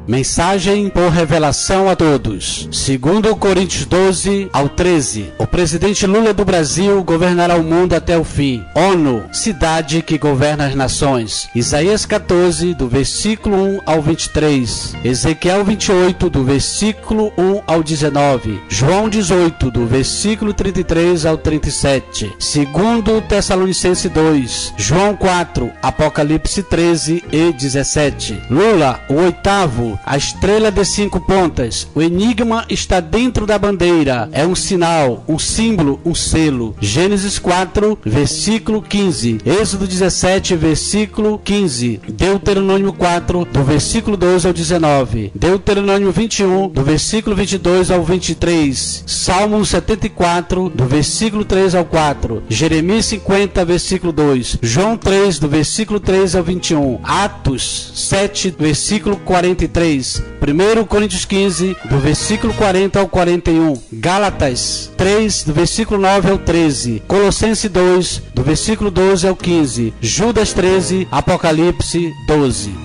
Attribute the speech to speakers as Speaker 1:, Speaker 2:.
Speaker 1: Mensagem por revelação a todos. Segundo Coríntios 12 ao 13, o presidente Lula do Brasil governará o mundo até o fim. ONU, cidade que governa as nações. Isaías 14, do versículo 1 ao 23. Ezequiel 28, do versículo 1 ao 19. João 18, do versículo 33 ao 37. Segundo Tessalonicenses 2. João 4, Apocalipse 13 e 17. Lula, o oitavo, a estrela de 5 pontas. O enigma está dentro da bandeira. É um sinal, um símbolo, um selo. Gênesis 4, versículo 15. Êxodo 17, versículo 15. Deuteronômio 4, do versículo 12 ao 19. Deuteronômio 21, do versículo 22 ao 23. Salmo 74, do versículo 3 ao 4. Jeremias 50, versículo 2. João 3, do versículo 3 ao 21. Atos 7, versículo 43. 1 Coríntios 15, do versículo 40 ao 41. Gálatas 3, do versículo 9 ao 13. Colossenses 2, do versículo 12 ao 15. Judas 13, Apocalipse 12.